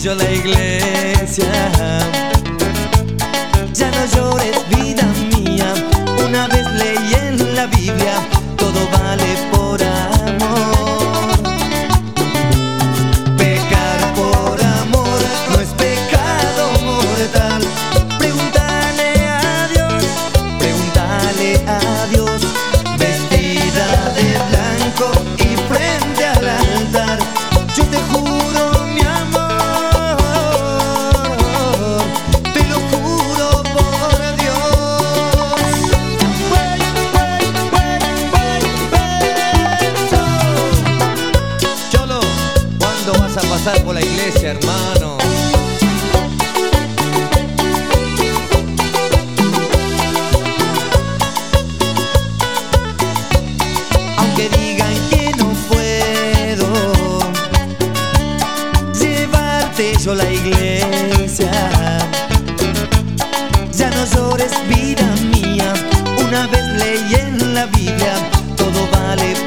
yo la iglesia. Ya no llores, vida mía, una vez leí en la Biblia, todo vale por amor. Pecar por amor no es pecado mortal. Pregúntale a Dios, vestida de blanco y frente al altar. Yo te juro, mi amor, te lo juro por Dios. Cholo, ¿cuándo vas a pasar por la iglesia, hermano? Aunque digan que no puedo llevarte yo a la iglesia, ya no llores, vida mía, una vez leí en la Biblia, todo vale